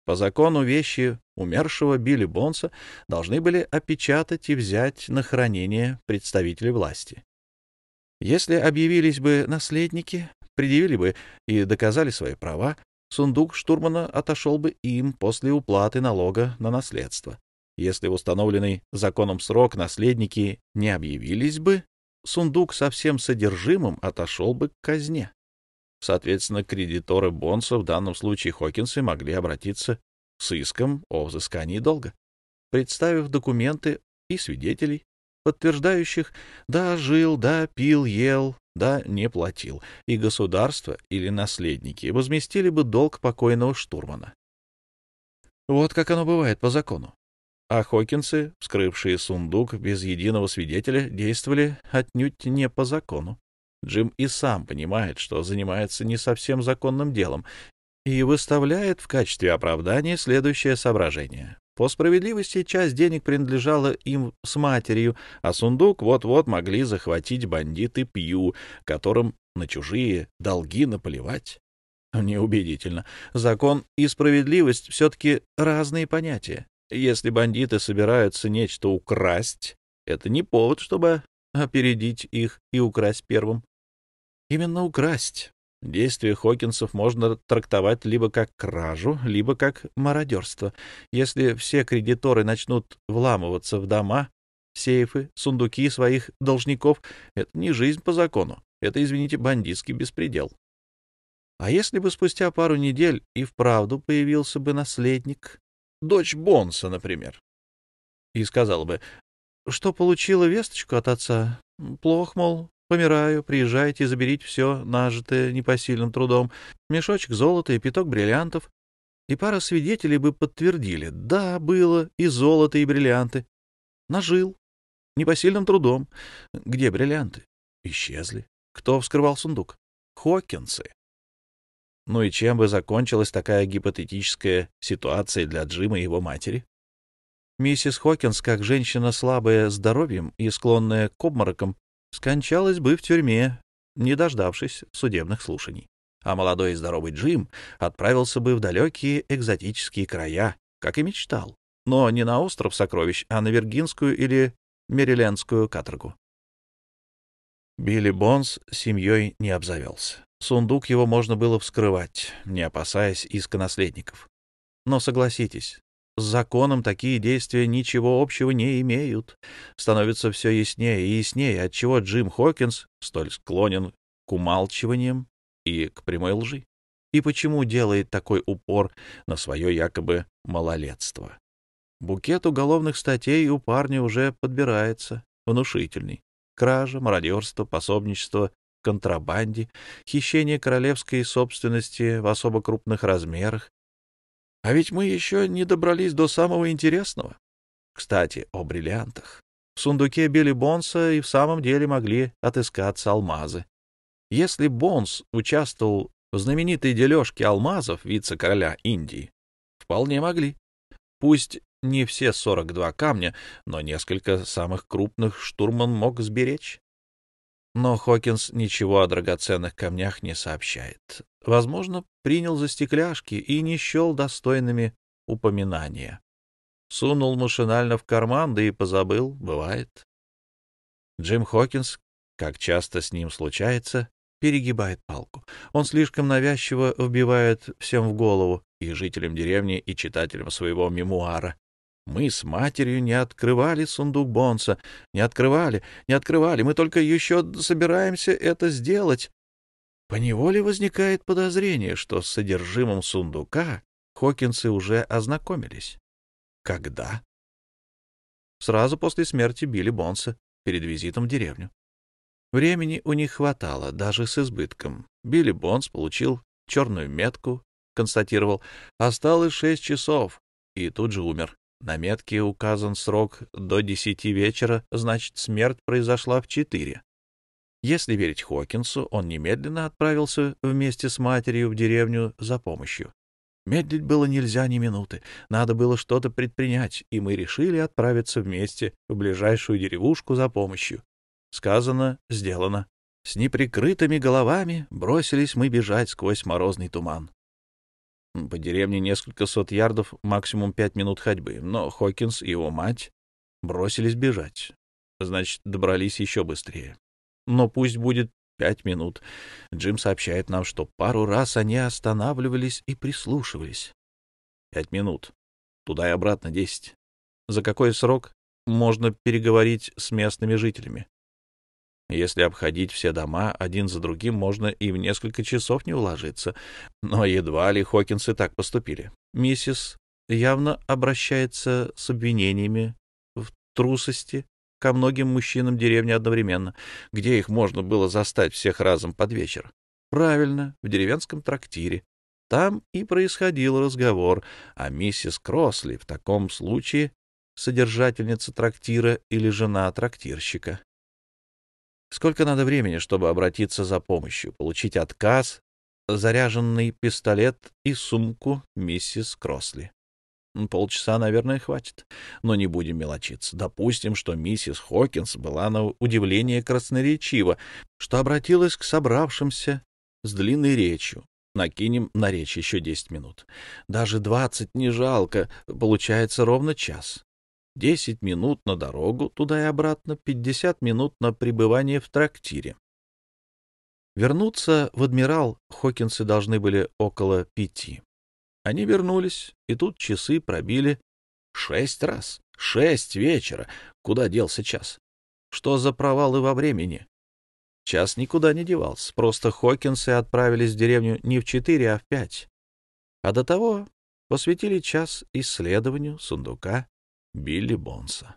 По закону вещи умершего Билли Бонса должны были опечатать и взять на хранение представители власти. Если объявились бы наследники, предъявили бы и доказали свои права, сундук штурмана отошел бы им после уплаты налога на наследство. Если в установленный законом срок наследники не объявились бы, сундук со всем содержимым отошел бы к казне. Соответственно, кредиторы Бонса, в данном случае Хокинсы, могли обратиться с иском о взыскании долга, представив документы и свидетелей, подтверждающих «да, жил, да, пил, ел, да, не платил», и государство или наследники возместили бы долг покойного штурмана. Вот как оно бывает по закону. А Хокинсы, вскрывшие сундук без единого свидетеля, действовали отнюдь не по закону. Джим и сам понимает, что занимается не совсем законным делом, и выставляет в качестве оправдания следующее соображение. По справедливости, часть денег принадлежала им с матерью, а сундук вот-вот могли захватить бандиты Пью, которым на чужие долги наплевать. Неубедительно. Закон и справедливость все-таки разные понятия. Если бандиты собираются нечто украсть, это не повод, чтобы опередить их и украсть первым. Именно украсть. Действия Хокинсов можно трактовать либо как кражу, либо как мародерство. Если все кредиторы начнут вламываться в дома, сейфы, сундуки своих должников, это не жизнь по закону, это, извините, бандитский беспредел. А если бы спустя пару недель и вправду появился бы наследник, дочь Бонса, например, и сказала бы, что получила весточку от отца, плохо, мол, помираю, приезжайте и заберите все, нажитое непосильным трудом, мешочек золота и пяток бриллиантов. И пара свидетелей бы подтвердили, да, было и золото, и бриллианты. Нажил, непосильным трудом. Где бриллианты? Исчезли. Кто вскрывал сундук? Хокинсы. Ну и чем бы закончилась такая гипотетическая ситуация для Джима и его матери? Миссис Хокинс, как женщина слабая здоровьем и склонная к обморокам, скончалась бы в тюрьме, не дождавшись судебных слушаний. А молодой и здоровый Джим отправился бы в далекие экзотические края, как и мечтал, но не на остров сокровищ, а на Виргинскую или Мэрилендскую каторгу. Билли Бонс семьей не обзавелся. Сундук его можно было вскрывать, не опасаясь иска наследников. Но согласитесь, с законом такие действия ничего общего не имеют. Становится все яснее и яснее, отчего Джим Хокинс столь склонен к умалчиваниям и к прямой лжи, и почему делает такой упор на свое якобы малолетство. Букет уголовных статей у парня уже подбирается, внушительный. Кража, мародерство, пособничество контрабанде, хищение королевской собственности в особо крупных размерах. А ведь мы еще не добрались до самого интересного. Кстати, о бриллиантах. В сундуке Билли Бонса и в самом деле могли отыскаться алмазы. Если Бонс участвовал в знаменитой дележке алмазов вице-короля Индии, вполне могли. Пусть не все 42 камня, но несколько самых крупных штурман мог сберечь. Но Хокинс ничего о драгоценных камнях не сообщает. Возможно, принял за стекляшки и не счел достойными упоминания. Сунул машинально в карман, да и позабыл, бывает. Джим Хокинс, как часто с ним случается, перегибает палку. Он слишком навязчиво вбивает всем в голову, и жителям деревни, и читателям своего мемуара. Мы с матерью не открывали сундук Бонса, не открывали, мы только еще собираемся это сделать. Поневоле возникает подозрение, что с содержимым сундука Хокинсы уже ознакомились. Когда? Сразу после смерти Билли Бонса, перед визитом в деревню. Времени у них хватало, даже с избытком. Билли Бонс получил черную метку, констатировал, осталось 6 часов, и тут же умер. На метке указан срок до 10 вечера, значит, смерть произошла в 4. Если верить Хокинсу, он немедленно отправился вместе с матерью в деревню за помощью. Медлить было нельзя ни минуты, надо было что-то предпринять, и мы решили отправиться вместе в ближайшую деревушку за помощью. Сказано, сделано. С неприкрытыми головами бросились мы бежать сквозь морозный туман. По деревне несколько сот ярдов, максимум 5 минут ходьбы, но Хокинс и его мать бросились бежать. Значит, добрались еще быстрее. Но пусть будет 5 минут. Джим сообщает нам, что пару раз они останавливались и прислушивались. 5 минут. Туда и обратно 10. За какой срок можно переговорить с местными жителями? Если обходить все дома один за другим, можно и в несколько часов не уложиться. Но едва ли Хокинсы так поступили. Миссис явно обращается с обвинениями в трусости ко многим мужчинам деревни одновременно. Где их можно было застать всех разом под вечер? Правильно, в деревенском трактире. Там и происходил разговор, а миссис Кросли в таком случае содержательница трактира или жена трактирщика. Сколько надо времени, чтобы обратиться за помощью, получить отказ, заряженный пистолет и сумку миссис Кросли? Полчаса, наверное, хватит, но не будем мелочиться. Допустим, что миссис Хокинс была на удивление красноречива, что обратилась к собравшимся с длинной речью. Накинем на речь еще 10 минут. Даже 20 не жалко, получается ровно час. 10 минут на дорогу туда и обратно, 50 минут на пребывание в трактире. Вернуться в Адмирал Хокинсы должны были около 5. Они вернулись, и тут часы пробили 6 раз. 6 вечера. Куда делся час? Что за провалы во времени? Час никуда не девался. Просто Хокинсы отправились в деревню не в 4, а в 5. А до того посвятили час исследованию сундука Билли Бонса.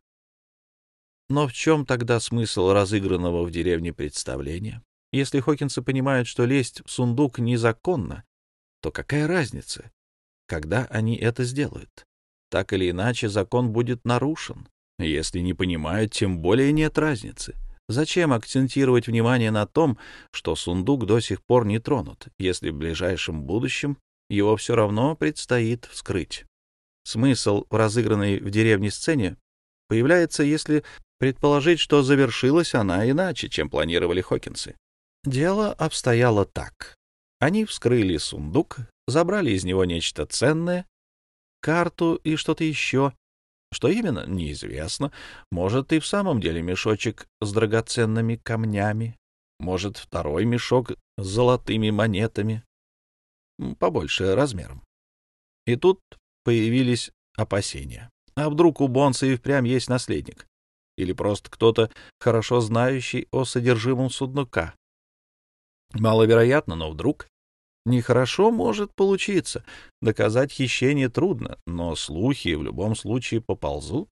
Но в чем тогда смысл разыгранного в деревне представления? Если Хокинсы понимают, что лезть в сундук незаконно, то какая разница, когда они это сделают? Так или иначе, закон будет нарушен. Если не понимают, тем более нет разницы. Зачем акцентировать внимание на том, что сундук до сих пор не тронут, если в ближайшем будущем его все равно предстоит вскрыть? Смысл в разыгранной в деревне сцене появляется, если предположить, что завершилась она иначе, чем планировали Хокинсы. Дело обстояло так. Они вскрыли сундук, забрали из него нечто ценное, карту и что-то еще. Что именно, неизвестно. Может, и в самом деле мешочек с драгоценными камнями. Может, второй мешок с золотыми монетами, побольше размером. И тут появились опасения. А вдруг у Бонса и впрямь есть наследник? Или просто кто-то, хорошо знающий о содержимом сундука? Маловероятно, но вдруг. Нехорошо может получиться. Доказать хищение трудно, но слухи в любом случае поползут.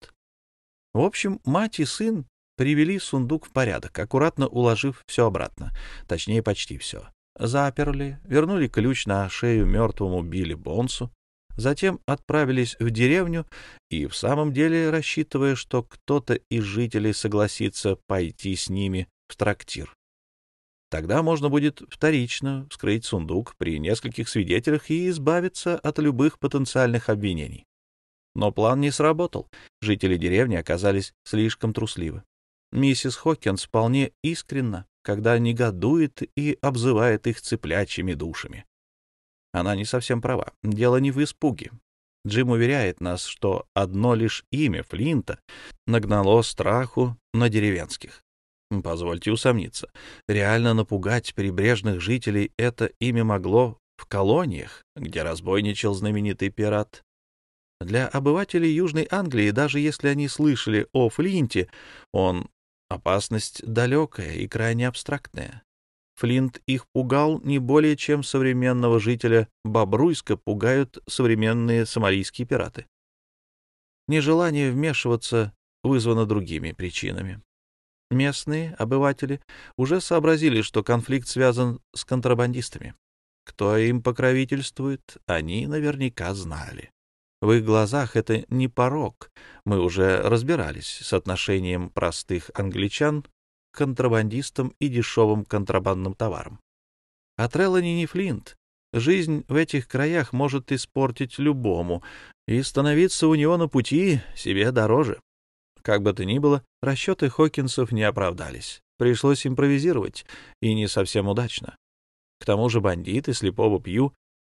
В общем, мать и сын привели сундук в порядок, аккуратно уложив все обратно. Точнее, почти все. Заперли, вернули ключ на шею мертвому Билли Бонсу, затем отправились в деревню и, в самом деле, рассчитывая, что кто-то из жителей согласится пойти с ними в трактир. Тогда можно будет вторично вскрыть сундук при нескольких свидетелях и избавиться от любых потенциальных обвинений. Но план не сработал. Жители деревни оказались слишком трусливы. Миссис Хокинс вполне искренна, когда негодует и обзывает их цыплячьими душами. Она не совсем права. Дело не в испуге. Джим уверяет нас, что одно лишь имя Флинта нагнало страху на деревенских. Позвольте усомниться. Реально напугать прибрежных жителей это имя могло в колониях, где разбойничал знаменитый пират. Для обывателей Южной Англии, даже если они слышали о Флинте, он опасность далекая и крайне абстрактная. Флинт их пугал не более, чем современного жителя Бобруйска пугают современные сомалийские пираты. Нежелание вмешиваться вызвано другими причинами. Местные обыватели уже сообразили, что конфликт связан с контрабандистами. Кто им покровительствует, они наверняка знали. В их глазах это не порок. Мы уже разбирались с отношением простых англичан к контрабандистам и дешевым контрабандным товарам. А Трелани не Флинт. Жизнь в этих краях может испортить любому, и становиться у него на пути себе дороже. Как бы то ни было, расчеты Хокинсов не оправдались. Пришлось импровизировать, и не совсем удачно. К тому же бандиты слепого Пью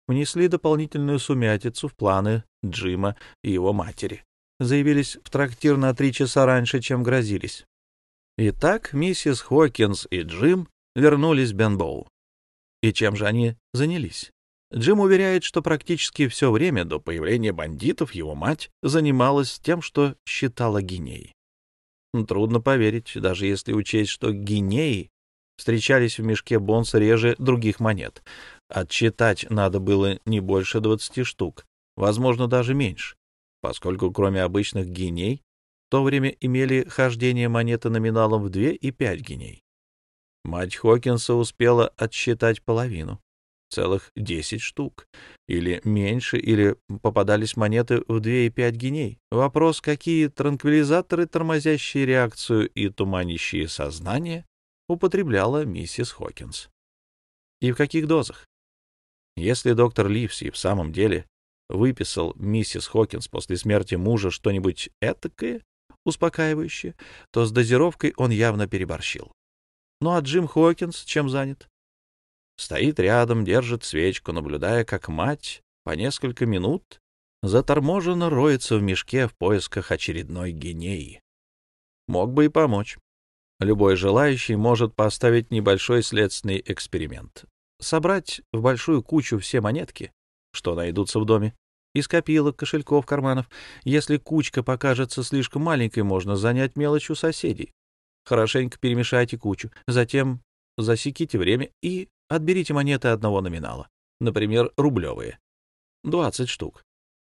внесли дополнительную сумятицу в планы Джима и его матери. Заявились в трактир на 3 часа раньше, чем грозились. Итак, миссис Хокинс и Джим вернулись в Бенбоу. И чем же они занялись? Джим уверяет, что практически все время до появления бандитов его мать занималась тем, что считала гинеи. Трудно поверить, даже если учесть, что гинеи встречались в мешке Бонса реже других монет. Отсчитать надо было не больше 20 штук, возможно, даже меньше, поскольку кроме обычных гиней в то время имели хождение монеты номиналом в 2 и 5 гиней. Мать Хокинса успела отсчитать половину, целых 10 штук, или меньше, или попадались монеты в 2 и 5 гиней. Вопрос, какие транквилизаторы, тормозящие реакцию и туманящие сознание, употребляла миссис Хокинс. И в каких дозах? Если доктор Ливси в самом деле выписал миссис Хокинс после смерти мужа что-нибудь этакое, успокаивающее, то с дозировкой он явно переборщил. Ну а Джим Хокинс чем занят? Стоит рядом, держит свечку, наблюдая, как мать по несколько минут заторможенно роется в мешке в поисках очередной гинеи. Мог бы и помочь. Любой желающий может поставить небольшой следственный эксперимент. Собрать в большую кучу все монетки, что найдутся в доме, из копилок, кошельков, карманов. Если кучка покажется слишком маленькой, можно занять мелочь у соседей. Хорошенько перемешайте кучу, затем засеките время и отберите монеты одного номинала, например, рублевые, 20 штук.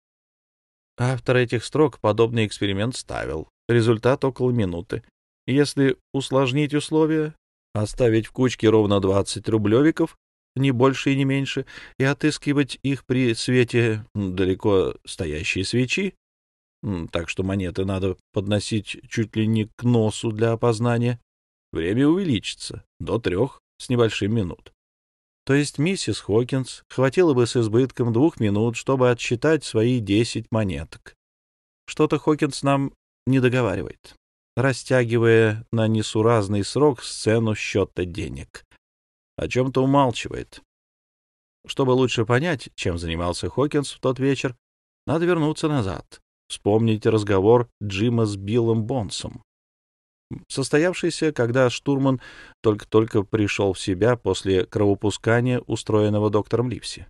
Автор этих строк подобный эксперимент ставил. Результат около минуты. Если усложнить условия, оставить в кучке ровно 20 рублевиков, не больше и не меньше, и отыскивать их при свете далеко стоящей свечи, так что монеты надо подносить чуть ли не к носу для опознания, время увеличится до 3 с небольшим минут. То есть миссис Хокинс хватило бы с избытком 2 минут, чтобы отсчитать свои 10 монеток. Что-то Хокинс нам не договаривает, растягивая на несуразный срок сцену счета денег. О чем-то умалчивает. Чтобы лучше понять, чем занимался Хокинс в тот вечер, надо вернуться назад, вспомнить разговор Джима с Биллом Бонсом, состоявшийся, когда штурман только-только пришел в себя после кровопускания, устроенного доктором Ливси.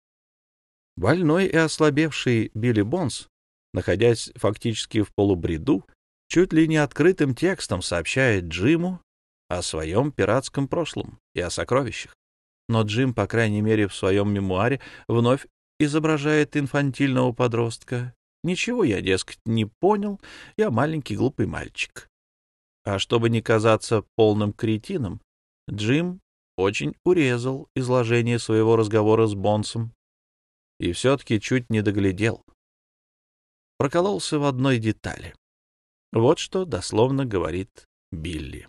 Больной и ослабевший Билли Бонс, находясь фактически в полубреду, чуть ли не открытым текстом сообщает Джиму о своем пиратском прошлом и о сокровищах. Но Джим, по крайней мере, в своем мемуаре вновь изображает инфантильного подростка. Ничего я, дескать, не понял, я маленький глупый мальчик. А чтобы не казаться полным кретином, Джим очень урезал изложение своего разговора с Бонсом и все-таки чуть не доглядел. Прокололся в одной детали. Вот что дословно говорит Билли.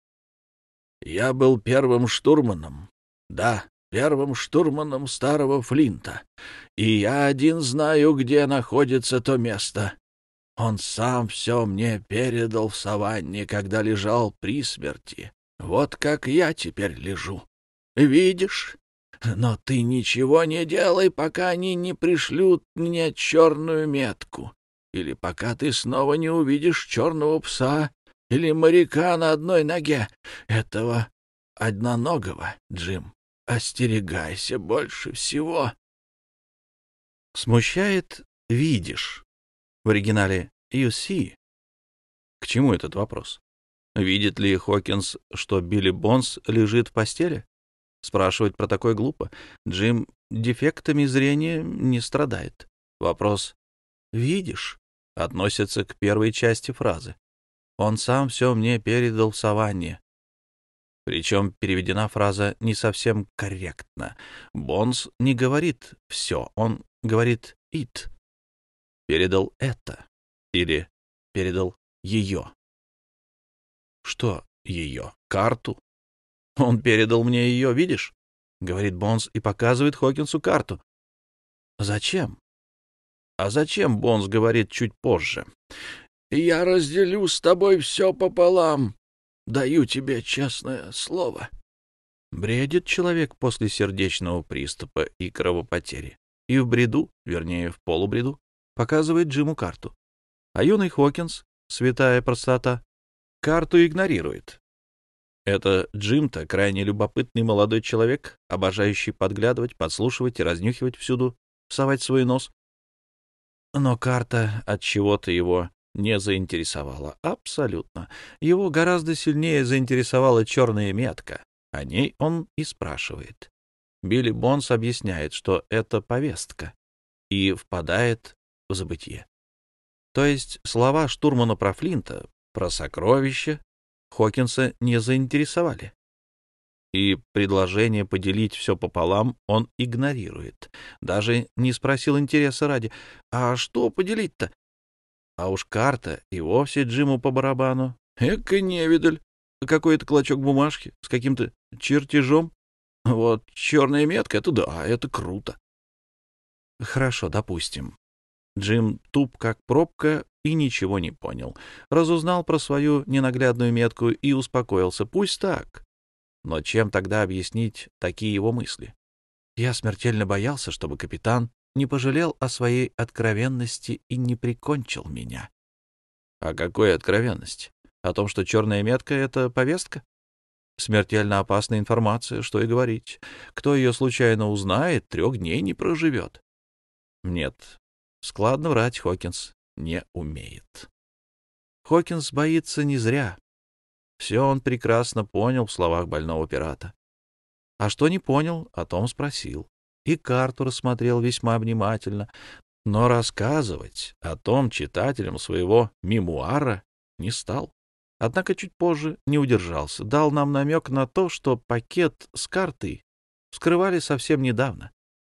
«Я был первым штурманом, да, первым штурманом старого Флинта, и я один знаю, где находится то место. Он сам все мне передал в саванне, когда лежал при смерти. Вот как я теперь лежу. Видишь? Но ты ничего не делай, пока они не пришлют мне черную метку, или пока ты снова не увидишь черного пса или моряка на одной ноге. Этого одноногого, Джим, остерегайся больше всего». Смущает «видишь». В оригинале «you see». К чему этот вопрос? Видит ли Хокинс, что Билли Бонс лежит в постели? Спрашивать про такое глупо. Джим дефектами зрения не страдает. Вопрос «видишь» относится к первой части фразы. Он сам все мне передал в саванне. Причем переведена фраза не совсем корректно. Бонс не говорит «все», он говорит «it». Передал это или передал ее. Что ее? Карту? Он передал мне ее, видишь? Говорит Бонс и показывает Хокинсу карту. Зачем? А зачем, Бонс говорит чуть позже. «Я разделю с тобой все пополам. Даю тебе честное слово». Бредит человек после сердечного приступа и кровопотери. И в бреду, вернее, в полубреду, показывает Джиму карту. А юный Хокинс, святая простота, карту игнорирует. Это Джим-то крайне любопытный молодой человек, обожающий подглядывать, подслушивать и разнюхивать всюду, совать свой нос. Но карта от чего-то его не заинтересовала. Абсолютно. Его гораздо сильнее заинтересовала черная метка. О ней он и спрашивает. Билли Бонс объясняет, что это повестка, и впадает в забытье. То есть слова штурмана про Флинта, про сокровища Хокинса не заинтересовали. И предложение поделить все пополам он игнорирует. Даже не спросил интереса ради. А что поделить-то? А уж карта и вовсе Джиму по барабану. Эка невидаль. Какой-то клочок бумажки с каким-то чертежом. Вот черная метка — это да, это круто. Хорошо, допустим. Джим туп как пробка и ничего не понял. Разузнал про свою ненаглядную метку и успокоился. Пусть так. Но чем тогда объяснить такие его мысли? Я смертельно боялся, чтобы капитан не пожалел о своей откровенности и не прикончил меня. О какой откровенности? О том, что черная метка — это повестка? Смертельно опасная информация, что и говорить. Кто ее случайно узнает, 3 дней не проживет. Нет, складно врать Хокинс не умеет. Хокинс боится не зря. Все он прекрасно понял в словах больного пирата. А что не понял, о том спросил. И карту рассмотрел весьма внимательно, но рассказывать о том читателям своего мемуара не стал. Однако чуть позже не удержался, дал нам намек на то, что пакет с картой вскрывали совсем недавно.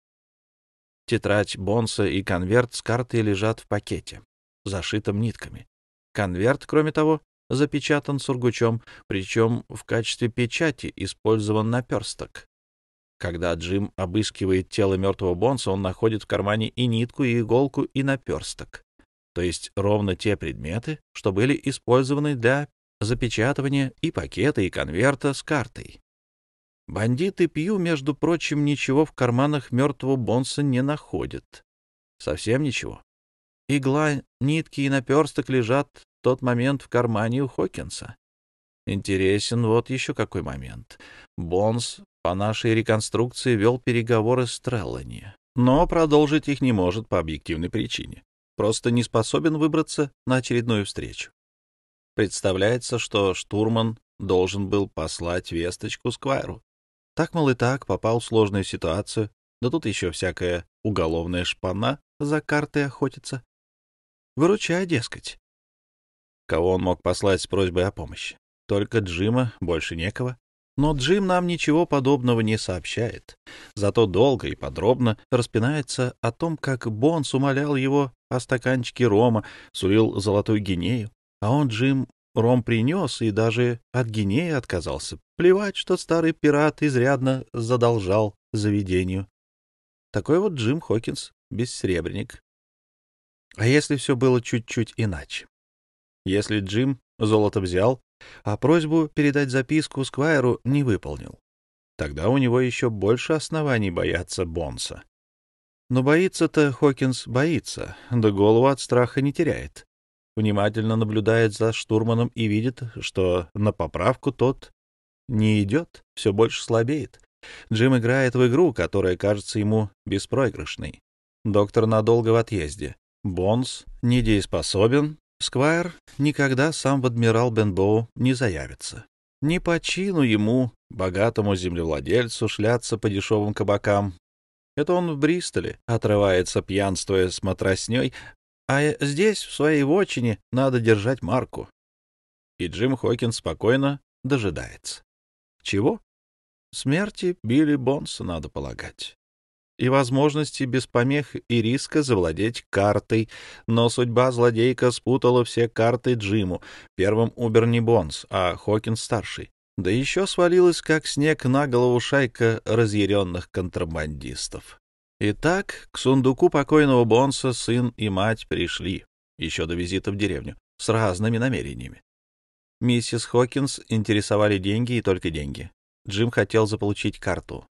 Тетрадь Бонса и конверт с картой лежат в пакете, зашитым нитками. Конверт, кроме того, запечатан сургучом, причем в качестве печати использован наперсток. Когда Джим обыскивает тело мертвого Бонса, он находит в кармане и нитку, и иголку, и наперсток. То есть ровно те предметы, что были использованы для запечатывания и пакета, и конверта с картой. Бандиты Пью, между прочим, ничего в карманах мертвого Бонса не находят. Совсем ничего. Игла, нитки и наперсток лежат в тот момент в кармане у Хокинса. Интересен вот еще какой момент. Бонс по нашей реконструкции вел переговоры с Треллани, но продолжить их не может по объективной причине. Просто не способен выбраться на очередную встречу. Представляется, что штурман должен был послать весточку Сквайру. Так, мол, и так попал в сложную ситуацию, да тут еще всякая уголовная шпана за картой охотится. Выручай, дескать. Кого он мог послать с просьбой о помощи? Только Джима, больше некого. Но Джим нам ничего подобного не сообщает. Зато долго и подробно распинается о том, как Бонс умолял его о стаканчике рома, сулил золотую гинею. А он, Джим, ром принес и даже от гинеи отказался. Плевать, что старый пират изрядно задолжал заведению. Такой вот Джим Хокинс, бессребренник. А если все было чуть-чуть иначе? Если Джим золото взял, а просьбу передать записку Сквайру не выполнил, тогда у него еще больше оснований бояться Бонса. Но боится-то Хокинс боится, да голову от страха не теряет. Внимательно наблюдает за штурманом и видит, что на поправку тот не идет, все больше слабеет. Джим играет в игру, которая кажется ему беспроигрышной. Доктор надолго в отъезде. Бонс недееспособен. Сквайр никогда сам в адмирал Бенбоу не заявится. Не по чину ему, богатому землевладельцу, шляться по дешевым кабакам. Это он в Бристоле отрывается, пьянствуя с матросней, а здесь, в своей вотчине, надо держать марку. И Джим Хокинс спокойно дожидается. Чего? Смерти Билли Бонса, надо полагать. И возможности без помех и риска завладеть картой, но судьба злодейка спутала все карты Джиму. Первым умер не Бонс, а Хокинс-старший. Да еще свалилась, как снег на голову, шайка разъяренных контрабандистов. Итак, к сундуку покойного Бонса сын и мать пришли, еще до визита в деревню, с разными намерениями. Миссис Хокинс интересовали деньги и только деньги. Джим хотел заполучить карту.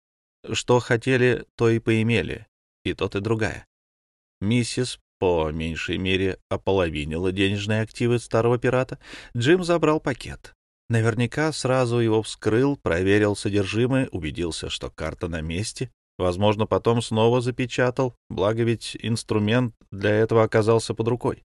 Что хотели, то и поимели, и тот, и другая. Миссис, по меньшей мере, ополовинила денежные активы старого пирата. Джим забрал пакет. Наверняка сразу его вскрыл, проверил содержимое, убедился, что карта на месте. Возможно, потом снова запечатал, благо ведь инструмент для этого оказался под рукой.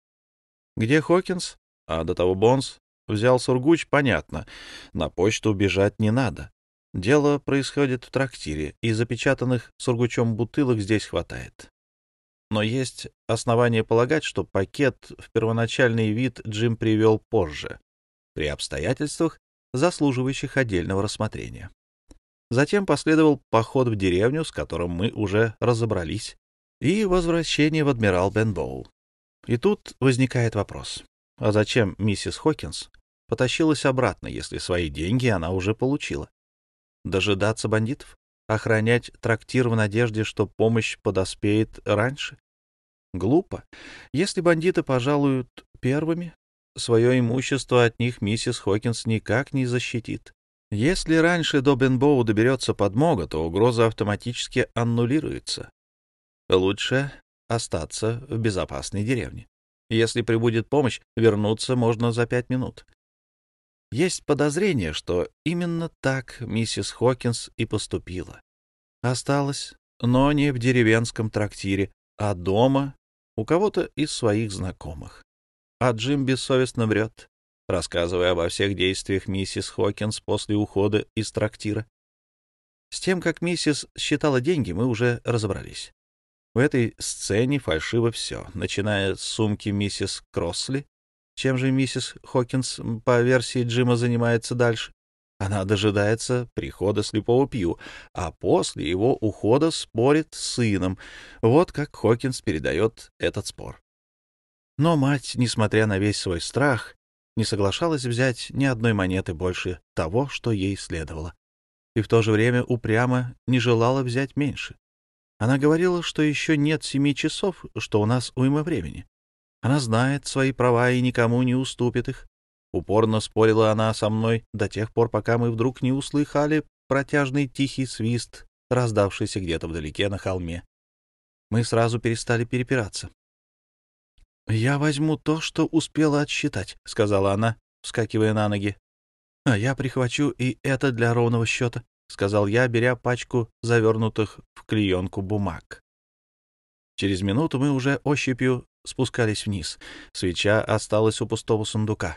Где Хокинс? А до того Бонс взял сургуч, понятно. На почту бежать не надо. Дело происходит в трактире, и запечатанных сургучом бутылок здесь хватает. Но есть основания полагать, что пакет в первоначальный вид Джим привел позже, при обстоятельствах, заслуживающих отдельного рассмотрения. Затем последовал поход в деревню, с которым мы уже разобрались, и возвращение в Адмирал Бенбоу. И тут возникает вопрос: а зачем миссис Хокинс потащилась обратно, если свои деньги она уже получила? Дожидаться бандитов? Охранять трактир в надежде, что помощь подоспеет раньше? Глупо. Если бандиты пожалуют первыми, свое имущество от них миссис Хокинс никак не защитит. Если раньше до Бенбоу доберется подмога, то угроза автоматически аннулируется. Лучше остаться в безопасной деревне. Если прибудет помощь, вернуться можно за 5 минут. Есть подозрение, что именно так миссис Хокинс и поступила. Осталась, но не в деревенском трактире, а дома у кого-то из своих знакомых. А Джим бессовестно врет, рассказывая обо всех действиях миссис Хокинс после ухода из трактира. С тем, как миссис считала деньги, мы уже разобрались. В этой сцене фальшиво все, начиная с сумки миссис Кроссли. Чем же миссис Хокинс, по версии Джима, занимается дальше? Она дожидается прихода слепого Пью, а после его ухода спорит с сыном. Вот как Хокинс передает этот спор. Но мать, несмотря на весь свой страх, не соглашалась взять ни одной монеты больше того, что ей следовало, и в то же время упрямо не желала взять меньше. Она говорила, что еще нет 7 часов, что у нас уйма времени. Она знает свои права и никому не уступит их. Упорно спорила она со мной до тех пор, пока мы вдруг не услыхали протяжный тихий свист, раздавшийся где-то вдалеке на холме. Мы сразу перестали перепираться. «Я возьму то, что успела отсчитать», — сказала она, вскакивая на ноги. «А я прихвачу и это для ровного счета», — сказал я, беря пачку завернутых в клеенку бумаг. Через минуту мы уже ощупью спускались вниз. Свеча осталась у пустого сундука.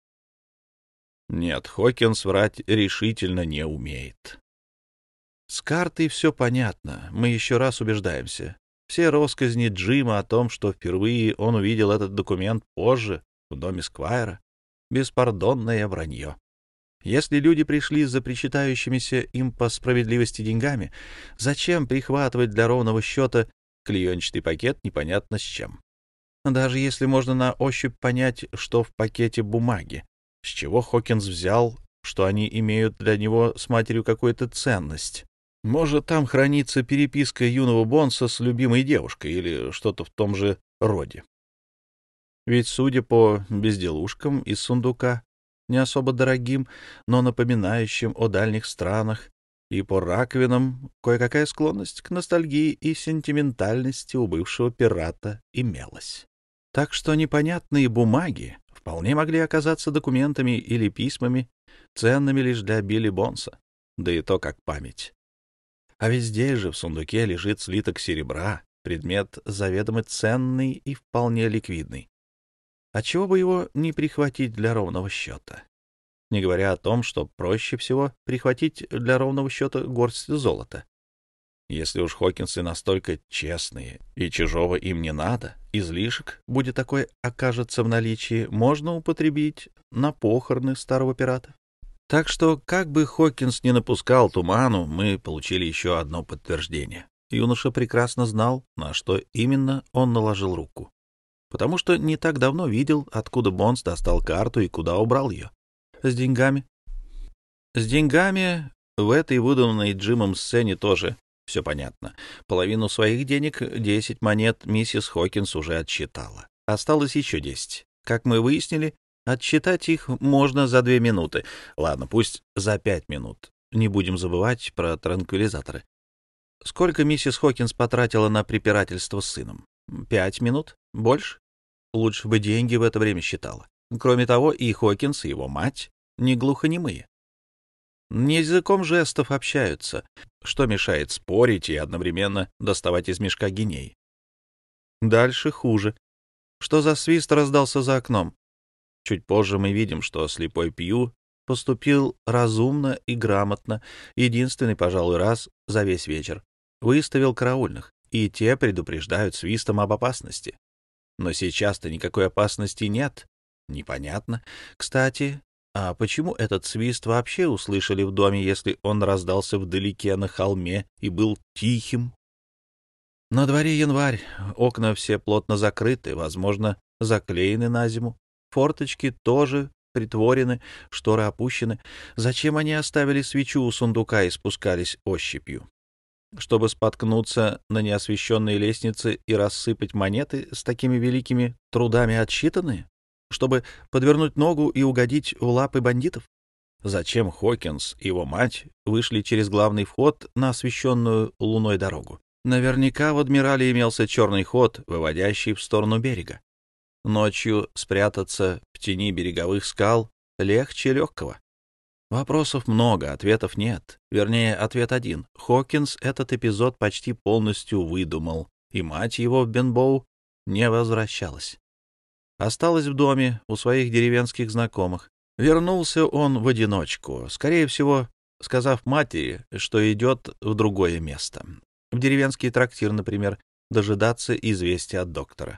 Нет, Хокинс врать решительно не умеет. С картой все понятно, мы еще раз убеждаемся. Все россказни Джима о том, что впервые он увидел этот документ позже, в доме Сквайра, беспардонное вранье. Если люди пришли за причитающимися им по справедливости деньгами, зачем прихватывать для ровного счета клеенчатый пакет непонятно с чем? Даже если можно на ощупь понять, что в пакете бумаги, с чего Хокинс взял, что они имеют для него с матерью какую-то ценность. Может, там хранится переписка юного Бонса с любимой девушкой или что-то в том же роде. Ведь, судя по безделушкам из сундука, не особо дорогим, но напоминающим о дальних странах, и по раковинам кое-какая склонность к ностальгии и сентиментальности у бывшего пирата имелась. Так что непонятные бумаги вполне могли оказаться документами или письмами, ценными лишь для Билли Бонса, да и то как память. А ведь здесь же в сундуке лежит слиток серебра, предмет заведомо ценный и вполне ликвидный. Отчего бы его не прихватить для ровного счета? Не говоря о том, что проще всего прихватить для ровного счета горсть золота. Если уж Хокинсы настолько честные и чужого им не надо, излишек, будет такой окажется в наличии, можно употребить на похороны старого пирата. Так что, как бы Хокинс не напускал туману, мы получили еще одно подтверждение. Юноша прекрасно знал, на что именно он наложил руку, потому что не так давно видел, откуда Бонс достал карту и куда убрал ее. С деньгами. С деньгами в этой выданной Джимом сцене тоже все понятно. Половину своих денег, 10 монет, миссис Хокинс уже отсчитала. Осталось еще 10. Как мы выяснили, Отсчитать их можно за 2 минуты. Ладно, пусть за 5 минут. Не будем забывать про транквилизаторы. Сколько миссис Хокинс потратила на препирательство с сыном? 5 минут? Больше? Лучше бы деньги в это время считала. Кроме того, и Хокинс, и его мать не глухонемые. Не языком жестов общаются, что мешает спорить и одновременно доставать из мешка гиней. Дальше хуже. Что за свист раздался за окном? Чуть позже мы видим, что слепой Пью поступил разумно и грамотно, единственный, пожалуй, раз за весь вечер. Выставил караульных, и те предупреждают свистом об опасности. Но сейчас-то никакой опасности нет. Непонятно. Кстати, а почему этот свист вообще услышали в доме, если он раздался вдалеке на холме и был тихим? На дворе январь, окна все плотно закрыты, возможно, заклеены на зиму. Форточки тоже притворены, шторы опущены. Зачем они оставили свечу у сундука и спускались ощупью? Чтобы споткнуться на неосвещенной лестнице и рассыпать монеты с такими великими трудами отсчитанные? Чтобы подвернуть ногу и угодить в лапы бандитов? Зачем Хокинс и его мать вышли через главный вход на освещенную луной дорогу? Наверняка в Адмирале имелся черный ход, выводящий в сторону берега. Ночью спрятаться в тени береговых скал легче легкого. Вопросов много, ответов нет. Вернее, ответ один. Хокинс этот эпизод почти полностью выдумал, и мать его в Бенбоу не возвращалась. Осталась в доме у своих деревенских знакомых. Вернулся он в одиночку, скорее всего, сказав матери, что идет в другое место. В деревенский трактир, например, дожидаться известия от доктора.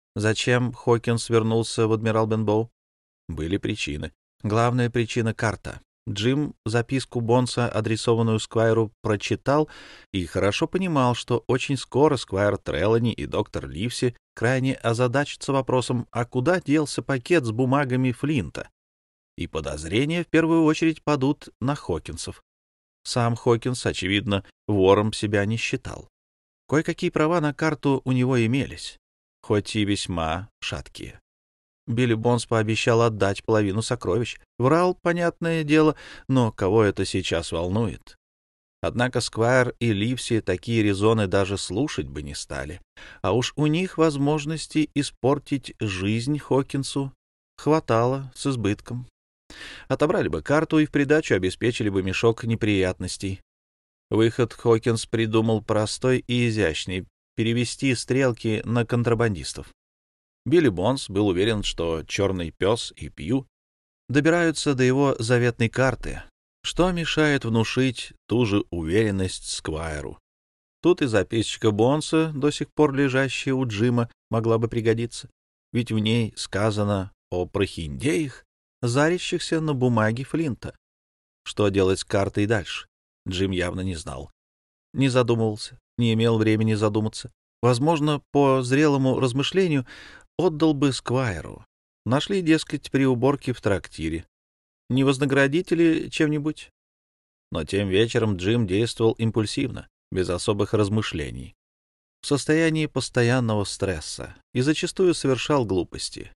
Зачем Хокинс вернулся в Адмирал Бенбоу? Были причины. Главная причина — карта. Джим записку Бонса, адресованную Сквайру, прочитал и хорошо понимал, что очень скоро Сквайр Трелани и доктор Ливси крайне озадачатся вопросом, а куда делся пакет с бумагами Флинта? И подозрения в первую очередь падут на Хокинсов. Сам Хокинс, очевидно, вором себя не считал. Кое-какие права на карту у него имелись, хоть и весьма шаткие. Билли Бонс пообещал отдать половину сокровищ. Врал, понятное дело, но кого это сейчас волнует? Однако Сквайр и Ливси такие резоны даже слушать бы не стали. А уж у них возможности испортить жизнь Хокинсу хватало с избытком. Отобрали бы карту и в придачу обеспечили бы мешок неприятностей. Выход Хокинс придумал простой и изящный — перевести стрелки на контрабандистов. Билли Бонс был уверен, что черный пес и Пью добираются до его заветной карты, что мешает внушить ту же уверенность Сквайру. Тут и записочка Бонса, до сих пор лежащая у Джима, могла бы пригодиться, ведь в ней сказано о прохиндеях, зарящихся на бумаге Флинта. Что делать с картой дальше? Джим явно не знал. Не задумывался, не имел времени задуматься. Возможно, по зрелому размышлению отдал бы Сквайру. Нашли, дескать, при уборке в трактире. Не вознаградите ли чем-нибудь? Но тем вечером Джим действовал импульсивно, без особых размышлений, в состоянии постоянного стресса и зачастую совершал глупости.